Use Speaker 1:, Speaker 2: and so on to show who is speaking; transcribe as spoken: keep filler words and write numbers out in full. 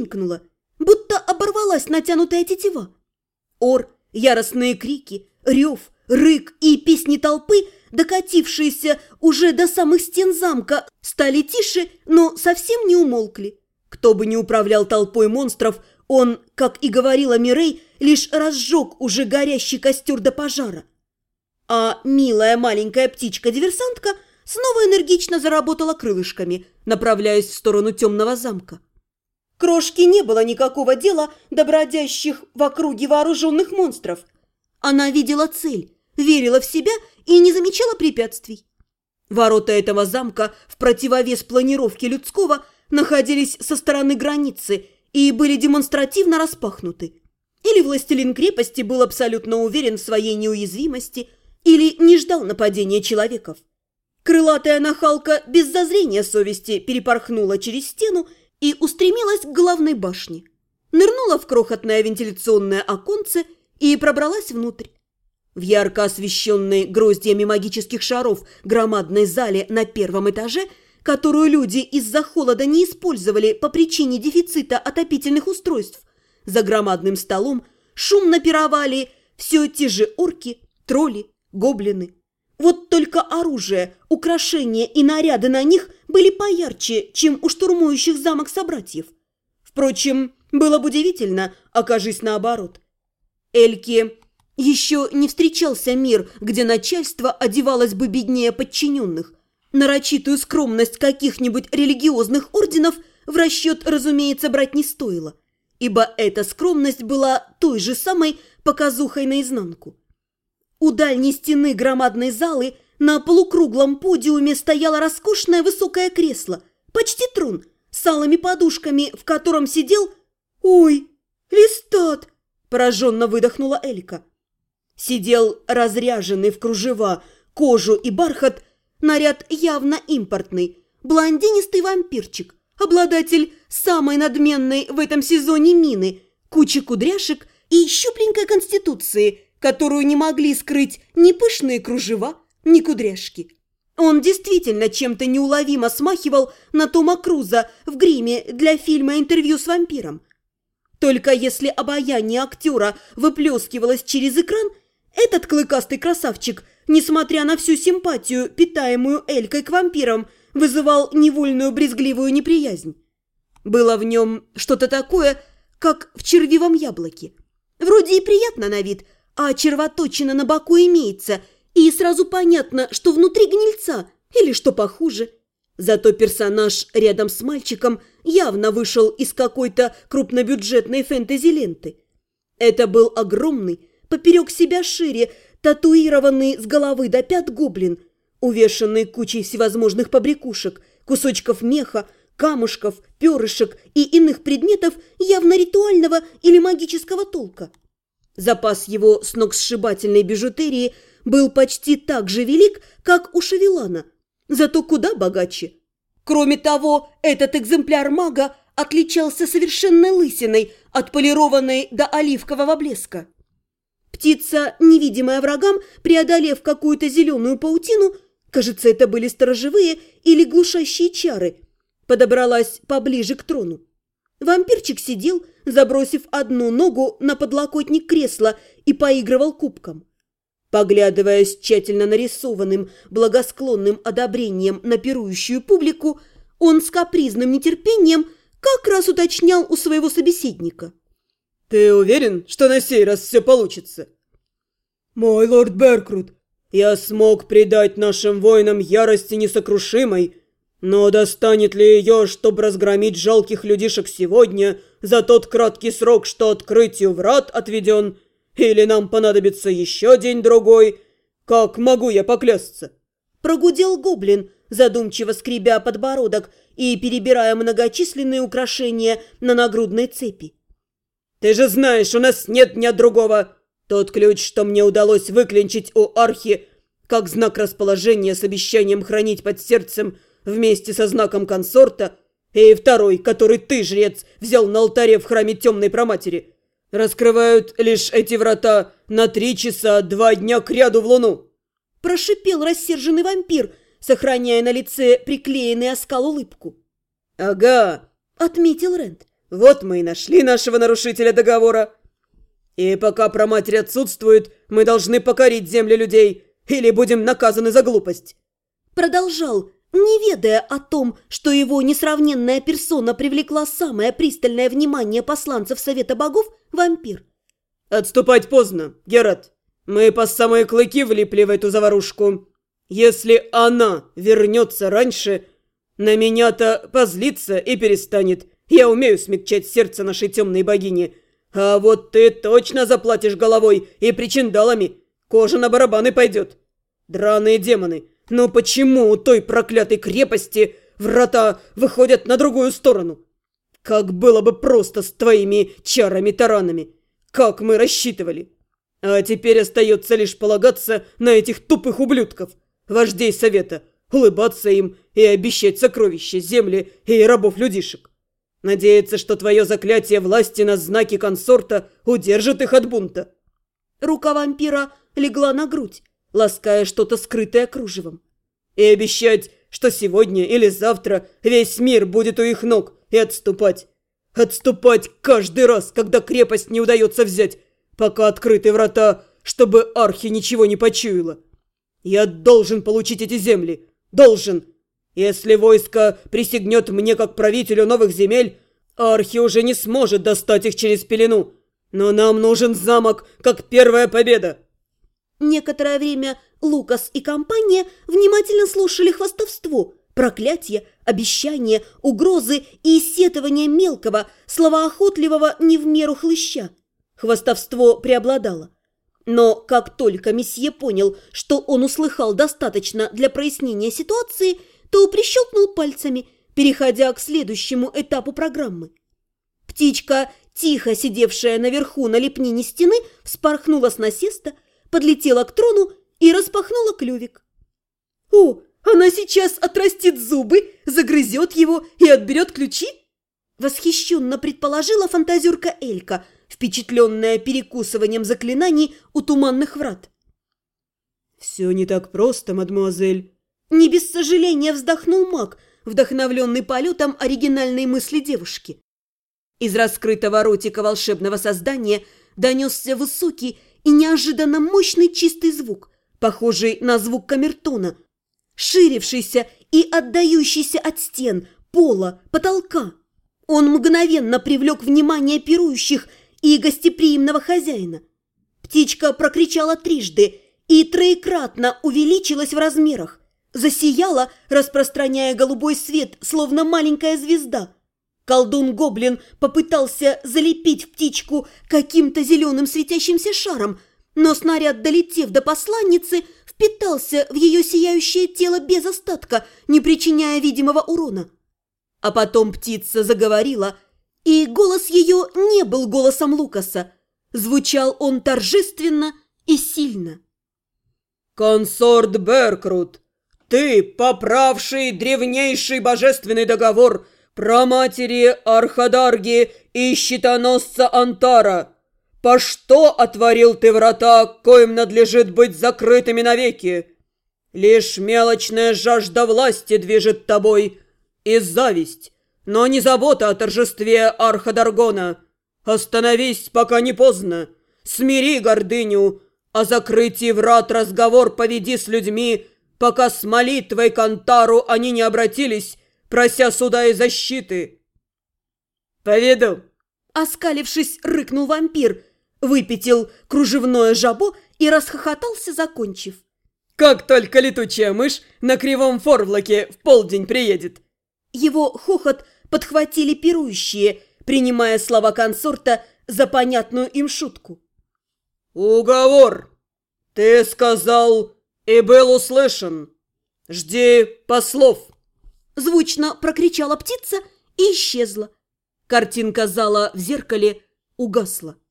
Speaker 1: тренькнуло, будто оборвалась натянутая тетива. Ор, яростные крики, рев, рык и песни толпы, докатившиеся уже до самых стен замка, стали тише, но совсем не умолкли. Кто бы ни управлял толпой монстров, он, как и говорила Мирей, лишь разжег уже горящий костер до пожара. А милая маленькая птичка-диверсантка снова энергично заработала крылышками, направляясь в сторону темного замка. Крошке не было никакого дела до бродящих в округе вооруженных монстров. Она видела цель, верила в себя и не замечала препятствий. Ворота этого замка в противовес планировке людского находились со стороны границы и были демонстративно распахнуты. Или властелин крепости был абсолютно уверен в своей неуязвимости, или не ждал нападения человеков. Крылатая нахалка без зазрения совести перепорхнула через стену и устремилась к главной башне. Нырнула в крохотное вентиляционное оконце и пробралась внутрь. В ярко освещенной гроздьями магических шаров громадной зале на первом этаже, которую люди из-за холода не использовали по причине дефицита отопительных устройств, за громадным столом шумно пировали все те же орки, тролли, гоблины. Вот только оружие, украшения и наряды на них были поярче, чем у штурмующих замок собратьев. Впрочем, было бы удивительно, окажись наоборот. Эльке еще не встречался мир, где начальство одевалось бы беднее подчиненных. Нарочитую скромность каких-нибудь религиозных орденов в расчет, разумеется, брать не стоило, ибо эта скромность была той же самой показухой наизнанку. У дальней стены громадной залы на полукруглом подиуме стояло роскошное высокое кресло, почти трон, с алыми подушками, в котором сидел... «Ой, Листат!» – пораженно выдохнула Элька. Сидел разряженный в кружева, кожу и бархат, наряд явно импортный, блондинистый вампирчик, обладатель самой надменной в этом сезоне мины, кучи кудряшек и щупленькой конституции, которую не могли скрыть ни пышные кружева, ни кудряшки. Он действительно чем-то неуловимо смахивал на Тома Круза в гриме для фильма «Интервью с вампиром». Только если обаяние актера выплескивалось через экран, этот клыкастый красавчик, несмотря на всю симпатию, питаемую Элькой к вампирам, вызывал невольную брезгливую неприязнь. Было в нем что-то такое, как в червивом яблоке. Вроде и приятно на вид, а червоточина на боку имеется, и сразу понятно, что внутри гнильца или что похуже. Зато персонаж рядом с мальчиком явно вышел из какой-то крупнобюджетной фэнтези-ленты. Это был огромный, поперек себя шире, татуированный с головы до пят гоблин, увешанный кучей всевозможных побрякушек, кусочков меха, камушков, перышек и иных предметов явно ритуального или магического толка. Запас его сногсшибательной бижутерии был почти так же велик, как у Шавелана, зато куда богаче. Кроме того, этот экземпляр мага отличался совершенной лысиной, отполированной до оливкового блеска. Птица, невидимая врагам, преодолев какую-то зеленую паутину, кажется, это были сторожевые или глушащие чары, подобралась поближе к трону. Вампирчик сидел, забросив одну ногу на подлокотник кресла, и поигрывал кубком. Поглядывая с тщательно нарисованным, благосклонным одобрением на пирующую публику, он с капризным нетерпением как раз уточнял у своего собеседника.
Speaker 2: «Ты уверен, что на сей раз все получится?» «Мой лорд Беркрут, я смог придать нашим воинам ярости несокрушимой, но достанет ли ее, чтобы разгромить жалких людишек сегодня за тот краткий срок, что открытию врат отведен, или нам понадобится еще день-другой? Как могу я поклясться?»
Speaker 1: Прогудел гоблин, задумчиво скребя подбородок и перебирая многочисленные украшения на нагрудной цепи.
Speaker 2: «Ты же знаешь, у нас нет дня другого. Тот ключ, что мне удалось выклинчить у Архи, как знак расположения с обещанием хранить под сердцем вместе со знаком консорта, и второй, который ты, жрец, взял на алтаре в храме Темной Проматери, раскрывают лишь эти врата на три часа два дня кряду в луну».
Speaker 1: Прошипел рассерженный вампир, сохраняя на лице приклеенный оскал улыбку.
Speaker 2: «Ага»,
Speaker 1: — отметил Рент.
Speaker 2: Вот мы и нашли нашего нарушителя договора. И пока проматерь отсутствует, мы должны покорить земли людей, или будем наказаны за глупость.
Speaker 1: Продолжал, не ведая о том, что его несравненная персона привлекла самое пристальное внимание посланцев Совета Богов, вампир.
Speaker 2: Отступать поздно, Герат. Мы по самые клыки влипли в эту заварушку. Если она вернется раньше, на меня-то позлится и перестанет. Я умею смягчать сердце нашей темной богини. А вот ты точно заплатишь головой и причиндалами. Кожа на барабаны пойдет. Драные демоны, но почему у той проклятой крепости врата выходят на другую сторону? Как было бы просто с твоими чарами-таранами. Как мы рассчитывали. А теперь остается лишь полагаться на этих тупых ублюдков, вождей совета, улыбаться им и обещать сокровища, земли и рабов-людишек. Надеяться, что твое заклятие власти на знаки консорта удержит их от бунта.
Speaker 1: Рука вампира легла на грудь, лаская что-то скрытое кружевом.
Speaker 2: И обещать, что сегодня или завтра весь мир будет у их ног, и отступать. Отступать каждый раз, когда крепость не удается взять, пока открыты врата, чтобы архи ничего не почуяла. Я должен получить эти земли. Должен. Если войско присягнет мне как правителю новых земель, архи уже не сможет достать их через пелену. Но нам нужен замок, как первая победа.
Speaker 1: Некоторое время Лукас и компания внимательно слушали хвастовство, проклятия, обещания, угрозы и сетования мелкого, словоохотливого не в меру хлыща. Хвастовство преобладало. Но как только месье понял, что он услыхал достаточно для прояснения ситуации, то прищелкнул пальцами, переходя к следующему этапу программы. Птичка, тихо сидевшая наверху на лепнине стены, вспорхнула с насеста, подлетела к трону и распахнула клювик. «О, она сейчас отрастит зубы, загрызет его и отберет ключи?» Восхищенно предположила фантазерка Элька, впечатленная перекусыванием заклинаний у туманных врат.
Speaker 2: «Все не так просто, мадемуазель».
Speaker 1: Не без сожаления вздохнул маг, вдохновленный полетом оригинальной мысли девушки. Из раскрытого ротика волшебного создания донесся высокий и неожиданно мощный чистый звук, похожий на звук камертона, ширившийся и отдающийся от стен, пола, потолка. Он мгновенно привлек внимание пирующих и гостеприимного хозяина. Птичка прокричала трижды и троекратно увеличилась в размерах, засияла, распространяя голубой свет, словно маленькая звезда. Колдун-гоблин попытался залепить птичку каким-то зеленым светящимся шаром, но снаряд, долетев до посланницы, впитался в ее сияющее тело без остатка, не причиняя видимого урона. А потом птица заговорила, и голос ее не был голосом Лукаса. Звучал он торжественно и сильно.
Speaker 2: «Консорт Беркрут, ты, поправший древнейший божественный договор праматери Архадарги и щитоносца Антара, по что отворил ты врата, коим надлежит быть закрытыми навеки? Лишь мелочная жажда власти движет тобой и зависть, но не забота о торжестве Архадаргона. Остановись, пока не поздно, смири гордыню, о закрытии врат разговор поведи с людьми, пока с молитвой к Антару они не обратились, прося суда и защиты». «Поведу!»
Speaker 1: Оскалившись, рыкнул вампир, выпятил кружевное жабо и расхохотался, закончив.
Speaker 2: «Как только летучая мышь на кривом форвлаке в полдень приедет!»
Speaker 1: Его хохот подхватили пирующие, принимая слова консорта за понятную им шутку.
Speaker 2: «Уговор! Ты сказал и был услышан. Жди послов!»
Speaker 1: Звучно прокричала птица и исчезла. Картинка зала в зеркале угасла.